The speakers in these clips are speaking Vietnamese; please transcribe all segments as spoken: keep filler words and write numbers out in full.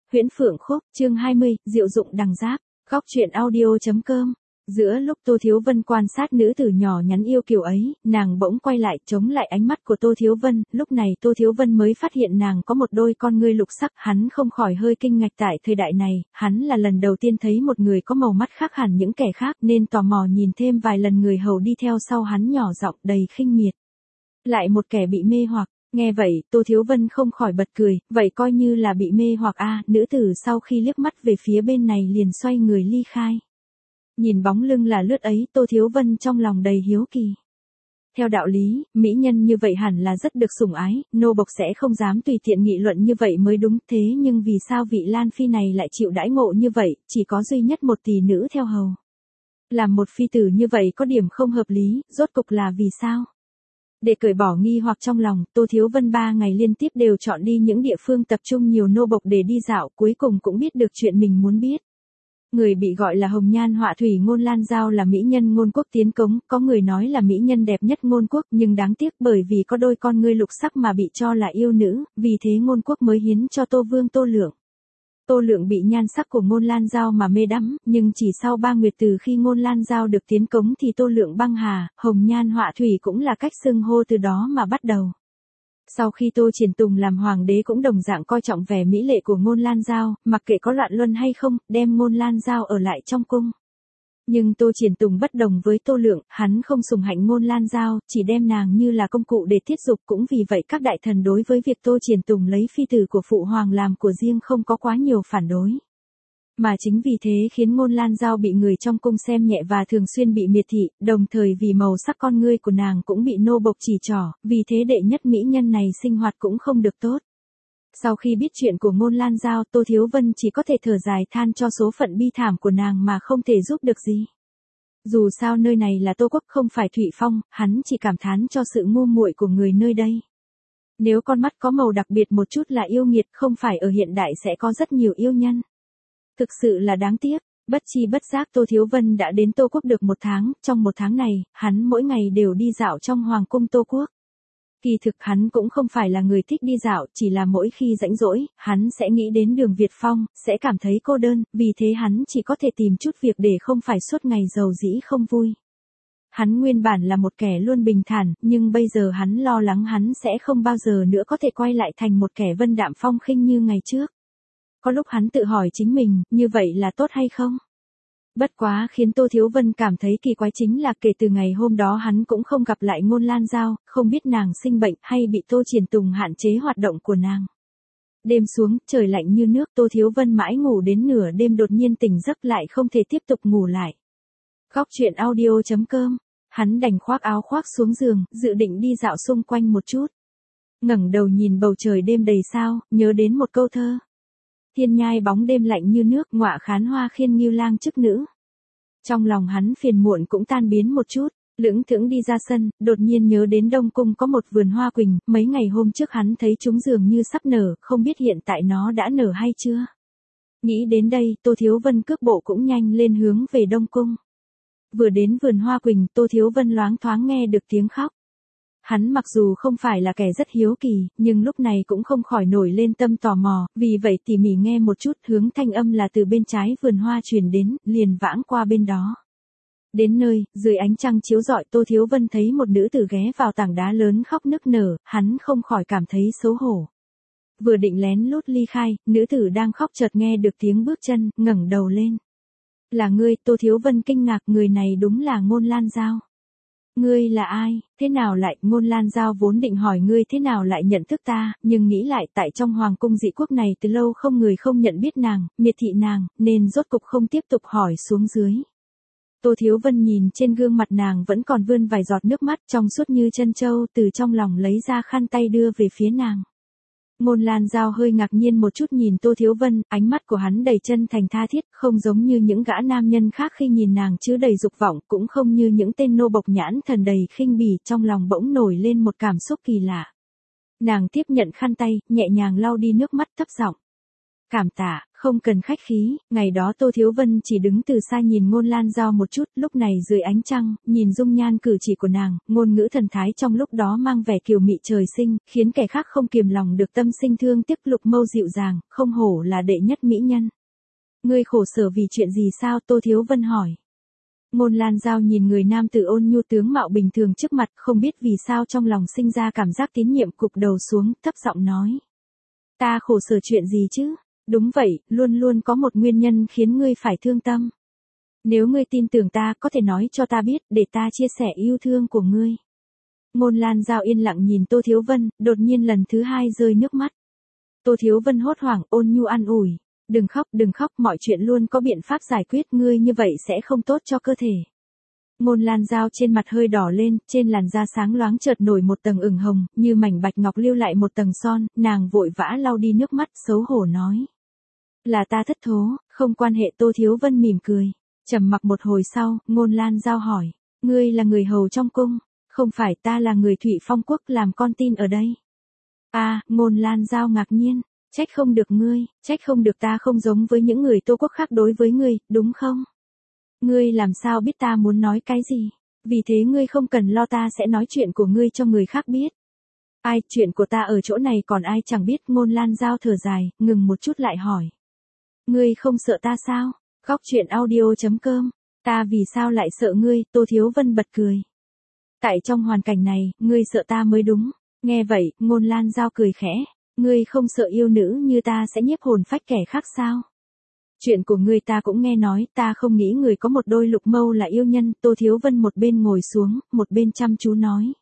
Huyễn Phượng Khúc, chương hai mươi, Diệu dụng đằng giáp, góc truyện audio.com. Giữa lúc Tô Thiếu Vân quan sát nữ tử nhỏ nhắn yêu kiều ấy, nàng bỗng quay lại chống lại ánh mắt của Tô Thiếu Vân, lúc này Tô Thiếu Vân mới phát hiện nàng có một đôi con ngươi lục sắc, hắn không khỏi hơi kinh ngạc tại thời đại này, hắn là lần đầu tiên thấy một người có màu mắt khác hẳn những kẻ khác nên tò mò nhìn thêm vài lần người hầu đi theo sau hắn nhỏ giọng đầy khinh miệt. Lại một kẻ bị mê hoặc. Nghe vậy, Tô Thiếu Vân không khỏi bật cười, vậy coi như là bị mê hoặc a. À, nữ tử sau khi liếc mắt về phía bên này liền xoay người ly khai. Nhìn bóng lưng là lướt ấy, Tô Thiếu Vân trong lòng đầy hiếu kỳ. Theo đạo lý, mỹ nhân như vậy hẳn là rất được sủng ái, nô bộc sẽ không dám tùy tiện nghị luận như vậy mới đúng, thế nhưng vì sao vị Lan Phi này lại chịu đãi ngộ như vậy, chỉ có duy nhất một tỷ nữ theo hầu. Làm một phi tử như vậy có điểm không hợp lý, rốt cục là vì sao? Để cởi bỏ nghi hoặc trong lòng, Tô Thiếu Vân ba ngày liên tiếp đều chọn đi những địa phương tập trung nhiều nô bộc để đi dạo, cuối cùng cũng biết được chuyện mình muốn biết. Người bị gọi là hồng nhan họa thủy Ngôn Lan Giao là mỹ nhân Ngôn Quốc tiến cống, có người nói là mỹ nhân đẹp nhất Ngôn Quốc, nhưng đáng tiếc bởi vì có đôi con ngươi lục sắc mà bị cho là yêu nữ, vì thế Ngôn Quốc mới hiến cho Tô Vương Tô Lượng. Tô Lượng bị nhan sắc của Ngôn Lan Giao mà mê đắm, nhưng chỉ sau ba nguyệt từ khi Ngôn Lan Giao được tiến cống thì Tô Lượng băng hà, hồng nhan họa thủy cũng là cách xưng hô từ đó mà bắt đầu. Sau khi Tô Triển Tùng làm hoàng đế cũng đồng dạng coi trọng vẻ mỹ lệ của Ngôn Lan Giao, mặc kệ có loạn luân hay không, đem Ngôn Lan Giao ở lại trong cung. Nhưng Tô Triển Tùng bất đồng với Tô Lượng, hắn không sủng hạnh Ngôn Lan Giao, chỉ đem nàng như là công cụ để tiết dục, cũng vì vậy các đại thần đối với việc Tô Triển Tùng lấy phi tử của phụ hoàng làm của riêng không có quá nhiều phản đối. Mà chính vì thế khiến Ngôn Lan Giao bị người trong cung xem nhẹ và thường xuyên bị miệt thị, đồng thời vì màu sắc con ngươi của nàng cũng bị nô bộc chỉ trỏ, vì thế đệ nhất mỹ nhân này sinh hoạt cũng không được tốt. Sau khi biết chuyện của Ngôn Lan Giao, Tô Thiếu Vân chỉ có thể thở dài than cho số phận bi thảm của nàng mà không thể giúp được gì. Dù sao nơi này là Tô Quốc không phải Thụy Phong, hắn chỉ cảm thán cho sự ngu muội của người nơi đây. Nếu con mắt có màu đặc biệt một chút là yêu nghiệt, không phải ở hiện đại sẽ có rất nhiều yêu nhân. Thực sự là đáng tiếc, bất chi bất giác Tô Thiếu Vân đã đến Tô Quốc được một tháng, trong một tháng này, hắn mỗi ngày đều đi dạo trong Hoàng cung Tô Quốc. Kỳ thực hắn cũng không phải là người thích đi dạo, chỉ là mỗi khi rảnh rỗi, hắn sẽ nghĩ đến Đường Việt Phong, sẽ cảm thấy cô đơn, vì thế hắn chỉ có thể tìm chút việc để không phải suốt ngày giàu dĩ không vui. Hắn nguyên bản là một kẻ luôn bình thản, nhưng bây giờ hắn lo lắng hắn sẽ không bao giờ nữa có thể quay lại thành một kẻ vân đạm phong khinh như ngày trước. Có lúc hắn tự hỏi chính mình, như vậy là tốt hay không? Bất quá khiến Tô Thiếu Vân cảm thấy kỳ quái chính là kể từ ngày hôm đó hắn cũng không gặp lại Ngôn Lan Giao, không biết nàng sinh bệnh hay bị Tô Triển Tùng hạn chế hoạt động của nàng. Đêm xuống, trời lạnh như nước, Tô Thiếu Vân mãi ngủ đến nửa đêm đột nhiên tỉnh giấc lại không thể tiếp tục ngủ lại. Góc truyện audio.com, hắn đành khoác áo khoác xuống giường, dự định đi dạo xung quanh một chút. Ngẩng đầu nhìn bầu trời đêm đầy sao, nhớ đến một câu thơ. Thiên nhai bóng đêm lạnh như nước, ngọa khán hoa khiên ngưu lang chức nữ. Trong lòng hắn phiền muộn cũng tan biến một chút, lững thững đi ra sân, đột nhiên nhớ đến Đông Cung có một vườn hoa quỳnh, mấy ngày hôm trước hắn thấy chúng dường như sắp nở, không biết hiện tại nó đã nở hay chưa. Nghĩ đến đây, Tô Thiếu Vân cước bộ cũng nhanh lên hướng về Đông Cung. Vừa đến vườn hoa quỳnh, Tô Thiếu Vân loáng thoáng nghe được tiếng khóc. Hắn mặc dù không phải là kẻ rất hiếu kỳ, nhưng lúc này cũng không khỏi nổi lên tâm tò mò, vì vậy tỉ mỉ nghe một chút, hướng thanh âm là từ bên trái vườn hoa truyền đến, liền vãng qua bên đó. Đến nơi, dưới ánh trăng chiếu rọi, Tô Thiếu Vân thấy một nữ tử ghé vào tảng đá lớn khóc nức nở, hắn không khỏi cảm thấy xấu hổ. Vừa định lén lút ly khai, nữ tử đang khóc chợt nghe được tiếng bước chân, ngẩng đầu lên. Là ngươi? Tô Thiếu Vân kinh ngạc, người này đúng là Ngôn Lan Giao. Ngươi là ai, thế nào lại, Ngôn Lan Giao vốn định hỏi ngươi thế nào lại nhận thức ta, nhưng nghĩ lại tại trong hoàng cung dị quốc này từ lâu không người không nhận biết nàng, miệt thị nàng, nên rốt cục không tiếp tục hỏi xuống dưới. Tô Thiếu Vân nhìn trên gương mặt nàng vẫn còn vươn vài giọt nước mắt trong suốt như chân châu, từ trong lòng lấy ra khăn tay đưa về phía nàng. Ngôn Lan Giao hơi ngạc nhiên một chút nhìn Tô Thiếu Vân, ánh mắt của hắn đầy chân thành tha thiết, không giống như những gã nam nhân khác khi nhìn nàng chứa đầy dục vọng, cũng không như những tên nô bộc nhãn thần đầy khinh bỉ, trong lòng bỗng nổi lên một cảm xúc kỳ lạ. Nàng tiếp nhận khăn tay, nhẹ nhàng lau đi nước mắt thấp giọng. Cảm tạ, không cần khách khí, ngày đó Tô Thiếu Vân chỉ đứng từ xa nhìn Ngôn Lan Giao một chút, lúc này dưới ánh trăng, nhìn dung nhan cử chỉ của nàng, ngôn ngữ thần thái trong lúc đó mang vẻ kiều mị trời sinh, khiến kẻ khác không kiềm lòng được tâm sinh thương tiếc. Lục Mâu dịu dàng, không hổ là đệ nhất mỹ nhân. Ngươi khổ sở vì chuyện gì sao? Tô Thiếu Vân hỏi. Ngôn Lan Giao nhìn người nam tử ôn nhu tướng mạo bình thường trước mặt, không biết vì sao trong lòng sinh ra cảm giác tín nhiệm, cụp đầu xuống, thấp giọng nói. Ta khổ sở chuyện gì chứ? Đúng vậy, luôn luôn có một nguyên nhân khiến ngươi phải thương tâm. Nếu ngươi tin tưởng ta, có thể nói cho ta biết, để ta chia sẻ yêu thương của ngươi. Ngôn Lan Giao yên lặng nhìn Tô Thiếu Vân, đột nhiên lần thứ hai rơi nước mắt. Tô Thiếu Vân hốt hoảng, ôn nhu an ủi. Đừng khóc, đừng khóc, mọi chuyện luôn có biện pháp giải quyết, ngươi như vậy sẽ không tốt cho cơ thể. Ngôn Lan Giao trên mặt hơi đỏ lên, trên làn da sáng loáng chợt nổi một tầng ửng hồng, như mảnh bạch ngọc lưu lại một tầng son, nàng vội vã lau đi nước mắt, xấu hổ nói. Là ta thất thố, không quan hệ. Tô Thiếu Vân mỉm cười. Trầm mặc một hồi sau, Ngôn Lan Giao hỏi. Ngươi là người hầu trong cung? Không phải, ta là người Thụy Phong quốc làm con tin ở đây. À, Ngôn Lan Giao ngạc nhiên. Trách không được ngươi, trách không được ta không giống với những người Tô quốc khác đối với ngươi, đúng không? Ngươi làm sao biết ta muốn nói cái gì? Vì thế ngươi không cần lo, ta sẽ nói chuyện của ngươi cho người khác biết. Ai, chuyện của ta ở chỗ này còn ai chẳng biết. Ngôn Lan Giao thở dài, ngừng một chút lại hỏi. Ngươi không sợ ta sao? Góc truyện audio chấm com. Ta vì sao lại sợ ngươi? Tô Thiếu Vân bật cười. Tại trong hoàn cảnh này, ngươi sợ ta mới đúng. Nghe vậy, Ngôn Lan Giao cười khẽ. Ngươi không sợ yêu nữ như ta sẽ nhiếp hồn phách kẻ khác sao? Chuyện của ngươi ta cũng nghe nói, ta không nghĩ người có một đôi lục mâu là yêu nhân. Tô Thiếu Vân một bên ngồi xuống, một bên chăm chú nói.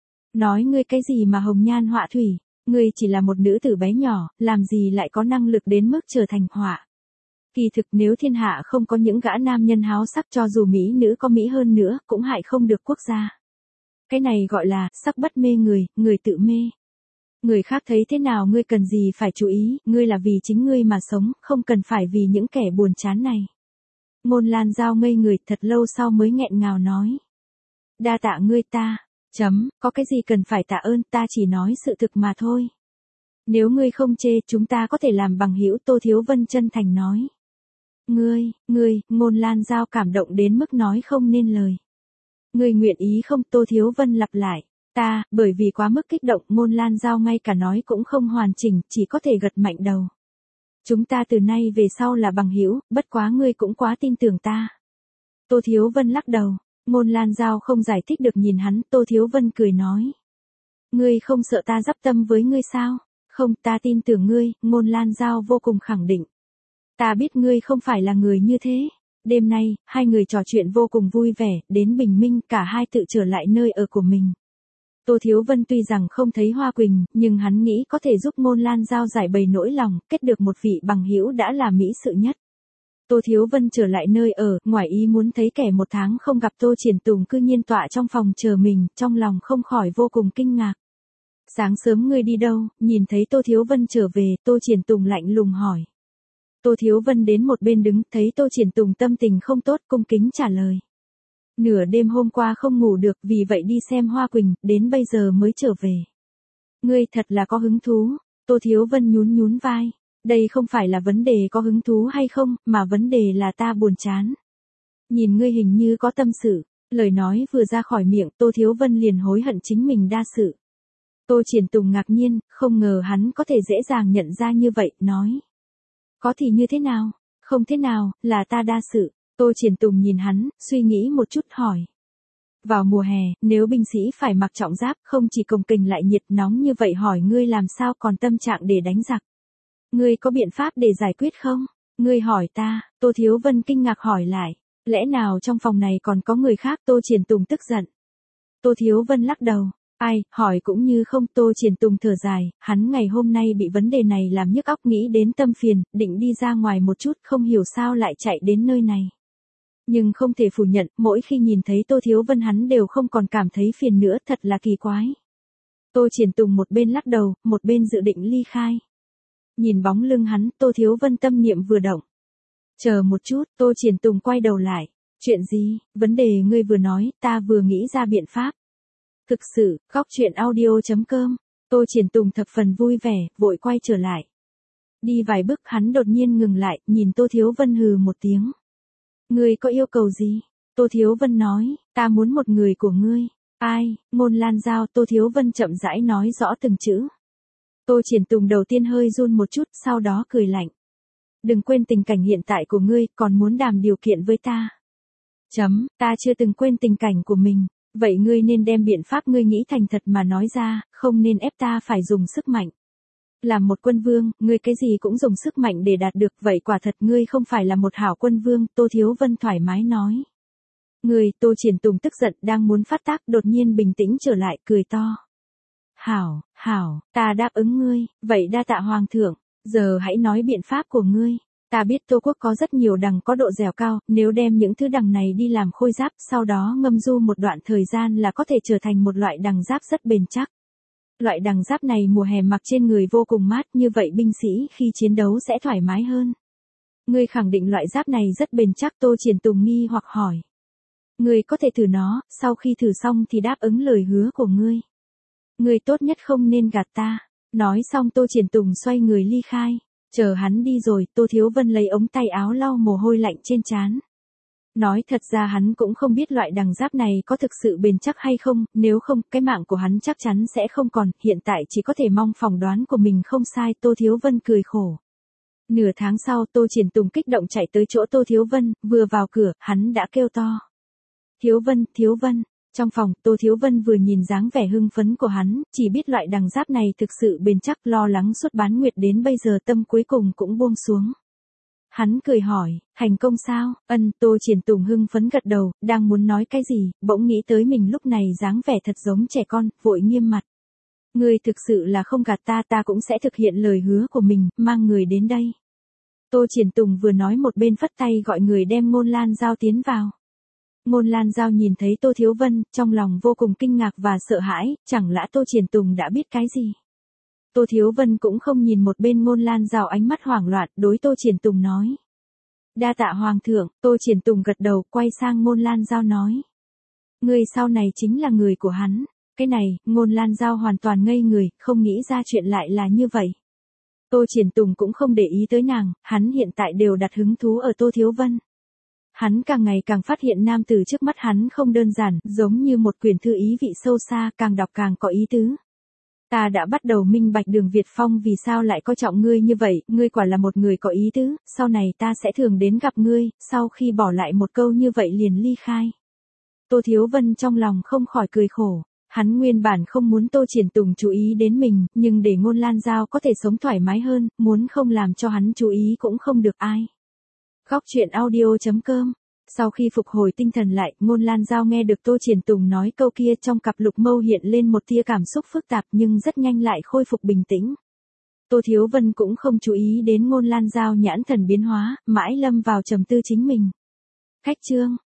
Nói ngươi cái gì mà hồng nhan họa thủy? Ngươi chỉ là một nữ tử bé nhỏ, làm gì lại có năng lực đến mức trở thành họa? Kỳ thực nếu thiên hạ không có những gã nam nhân háo sắc, cho dù mỹ nữ có mỹ hơn nữa, cũng hại không được quốc gia. Cái này gọi là, sắc bất mê người, người tự mê. Người khác thấy thế nào ngươi cần gì phải chú ý, ngươi là vì chính ngươi mà sống, không cần phải vì những kẻ buồn chán này. Ngôn Lan Giao ngây người, thật lâu sau mới nghẹn ngào nói. Đa tạ ngươi. Ta, chấm, có cái gì cần phải tạ ơn, ta chỉ nói sự thực mà thôi. Nếu ngươi không chê, chúng ta có thể làm bằng hữu. Tô Thiếu Vân chân thành nói. Ngươi, ngươi, Ngôn Lan Giao cảm động đến mức nói không nên lời. Ngươi nguyện ý không? Tô Thiếu Vân lặp lại. Ta, bởi vì quá mức kích động, Ngôn Lan Giao ngay cả nói cũng không hoàn chỉnh, chỉ có thể gật mạnh đầu. Chúng ta từ nay về sau là bằng hữu, bất quá ngươi cũng quá tin tưởng ta. Tô Thiếu Vân lắc đầu. Ngôn Lan Giao không giải thích được nhìn hắn. Tô Thiếu Vân cười nói. Ngươi không sợ ta dắp tâm với ngươi sao? Không, ta tin tưởng ngươi. Ngôn Lan Giao vô cùng khẳng định. Ta biết ngươi không phải là người như thế. Đêm nay, hai người trò chuyện vô cùng vui vẻ, đến bình minh, cả hai tự trở lại nơi ở của mình. Tô Thiếu Vân tuy rằng không thấy Hoa Quỳnh, nhưng hắn nghĩ có thể giúp Ngôn Lan Giao giải bày nỗi lòng, kết được một vị bằng hữu đã là mỹ sự nhất. Tô Thiếu Vân trở lại nơi ở, ngoài ý muốn thấy kẻ một tháng không gặp Tô Triển Tùng cư nhiên tọa trong phòng chờ mình, trong lòng không khỏi vô cùng kinh ngạc. Sáng sớm ngươi đi đâu? Nhìn thấy Tô Thiếu Vân trở về, Tô Triển Tùng lạnh lùng hỏi. Tô Thiếu Vân đến một bên đứng, thấy Tô Triển Tùng tâm tình không tốt, cung kính trả lời. Nửa đêm hôm qua không ngủ được, vì vậy đi xem Hoa Quỳnh, đến bây giờ mới trở về. Ngươi thật là có hứng thú. Tô Thiếu Vân nhún nhún vai. Đây không phải là vấn đề có hứng thú hay không, mà vấn đề là ta buồn chán. Nhìn ngươi hình như có tâm sự. Lời nói vừa ra khỏi miệng, Tô Thiếu Vân liền hối hận chính mình đa sự. Tô Triển Tùng ngạc nhiên, không ngờ hắn có thể dễ dàng nhận ra như vậy, nói. Có thì như thế nào? Không thế nào, là ta đa sự. Tô Triển Tùng nhìn hắn, suy nghĩ một chút hỏi. Vào mùa hè, nếu binh sĩ phải mặc trọng giáp, không chỉ cồng kềnh lại nhiệt nóng như vậy, hỏi ngươi làm sao còn tâm trạng để đánh giặc? Ngươi có biện pháp để giải quyết không? Ngươi hỏi ta. Tô Thiếu Vân kinh ngạc hỏi lại. Lẽ nào trong phòng này còn có người khác? Tô Triển Tùng tức giận. Tô Thiếu Vân lắc đầu. Ai, hỏi cũng như không. Tô Triển Tùng thở dài, hắn ngày hôm nay bị vấn đề này làm nhức óc, nghĩ đến tâm phiền, định đi ra ngoài một chút, không hiểu sao lại chạy đến nơi này. Nhưng không thể phủ nhận, mỗi khi nhìn thấy Tô Thiếu Vân hắn đều không còn cảm thấy phiền nữa, thật là kỳ quái. Tô Triển Tùng một bên lắc đầu, một bên dự định ly khai. Nhìn bóng lưng hắn, Tô Thiếu Vân tâm niệm vừa động. Chờ một chút, Tô Triển Tùng quay đầu lại. Chuyện gì? Vấn đề ngươi vừa nói, ta vừa nghĩ ra biện pháp. Thực sự, góc truyện audio chấm com. Tô Triển Tùng thập phần vui vẻ, vội quay trở lại. Đi vài bước hắn đột nhiên ngừng lại, nhìn Tô Thiếu Vân hừ một tiếng. Ngươi có yêu cầu gì? Tô Thiếu Vân nói, ta muốn một người của ngươi. Ai? Ngôn Lan Giao. Tô Thiếu Vân chậm rãi nói rõ từng chữ. Tô Triển Tùng đầu tiên hơi run một chút, sau đó cười lạnh. Đừng quên tình cảnh hiện tại của ngươi, còn muốn đàm điều kiện với ta. Chấm, ta chưa từng quên tình cảnh của mình. Vậy ngươi nên đem biện pháp ngươi nghĩ thành thật mà nói ra, không nên ép ta phải dùng sức mạnh. Làm một quân vương, ngươi cái gì cũng dùng sức mạnh để đạt được, vậy quả thật ngươi không phải là một hảo quân vương, Tô Thiếu Vân thoải mái nói. Ngươi, Tô Triển Tùng tức giận đang muốn phát tác, đột nhiên bình tĩnh trở lại, cười to. Hảo, hảo, ta đáp ứng ngươi, vậy đa tạ hoàng thượng, giờ hãy nói biện pháp của ngươi. Ta biết Tô Quốc có rất nhiều đằng có độ dẻo cao, nếu đem những thứ đằng này đi làm khôi giáp, sau đó ngâm du một đoạn thời gian là có thể trở thành một loại đằng giáp rất bền chắc. Loại đằng giáp này mùa hè mặc trên người vô cùng mát, như vậy binh sĩ khi chiến đấu sẽ thoải mái hơn. Ngươi khẳng định loại giáp này rất bền chắc, Tô Triển Tùng nghi hoặc hỏi. Ngươi có thể thử nó, sau khi thử xong thì đáp ứng lời hứa của ngươi. Ngươi tốt nhất không nên gạt ta. Nói xong Tô Triển Tùng xoay người ly khai. Chờ hắn đi rồi, Tô Thiếu Vân lấy ống tay áo lau mồ hôi lạnh trên trán. Nói thật ra hắn cũng không biết loại đằng giáp này có thực sự bền chắc hay không, nếu không, cái mạng của hắn chắc chắn sẽ không còn, hiện tại chỉ có thể mong phỏng đoán của mình không sai, Tô Thiếu Vân cười khổ. Nửa tháng sau, Tô Triển Tùng kích động chạy tới chỗ Tô Thiếu Vân, vừa vào cửa, hắn đã kêu to. Thiếu Vân, Thiếu Vân. Trong phòng, Tô Thiếu Vân vừa nhìn dáng vẻ hưng phấn của hắn, chỉ biết loại đằng giáp này thực sự bền chắc, lo lắng suốt bán nguyệt đến bây giờ tâm cuối cùng cũng buông xuống. Hắn cười hỏi, thành công sao? Ân, Tô Triển Tùng hưng phấn gật đầu, đang muốn nói cái gì, bỗng nghĩ tới mình lúc này dáng vẻ thật giống trẻ con, vội nghiêm mặt. Ngươi thực sự là không gạt ta, ta cũng sẽ thực hiện lời hứa của mình, mang người đến đây. Tô Triển Tùng vừa nói một bên phất tay gọi người đem Ngôn Lan Giao tiến vào. Ngôn Lan Giao nhìn thấy Tô Thiếu Vân, trong lòng vô cùng kinh ngạc và sợ hãi, chẳng lẽ Tô Triển Tùng đã biết cái gì? Tô Thiếu Vân cũng không nhìn một bên Ngôn Lan Giao, ánh mắt hoảng loạn, đối Tô Triển Tùng nói. Đa tạ hoàng thượng. Tô Triển Tùng gật đầu, quay sang Ngôn Lan Giao nói. Người sau này chính là người của hắn. Cái này, Ngôn Lan Giao hoàn toàn ngây người, không nghĩ ra chuyện lại là như vậy. Tô Triển Tùng cũng không để ý tới nàng, hắn hiện tại đều đặt hứng thú ở Tô Thiếu Vân. Hắn càng ngày càng phát hiện nam tử trước mắt hắn không đơn giản, giống như một quyển thư ý vị sâu xa, càng đọc càng có ý tứ. Ta đã bắt đầu minh bạch Đường Việt Phong vì sao lại coi trọng ngươi như vậy, ngươi quả là một người có ý tứ, sau này ta sẽ thường đến gặp ngươi, sau khi bỏ lại một câu như vậy liền ly khai. Tô Thiếu Vân trong lòng không khỏi cười khổ, hắn nguyên bản không muốn Tô Triển Tùng chú ý đến mình, nhưng để Ngôn Lan Giao có thể sống thoải mái hơn, muốn không làm cho hắn chú ý cũng không được ai. Góc truyện audio chấm com. Sau khi phục hồi tinh thần lại, Ngôn Lan Giao nghe được Tô Triển Tùng nói câu kia, trong cặp lục mâu hiện lên một tia cảm xúc phức tạp nhưng rất nhanh lại khôi phục bình tĩnh. Tô Thiếu Vân cũng không chú ý đến Ngôn Lan Giao nhãn thần biến hóa, mãi lâm vào trầm tư chính mình. Khách chương.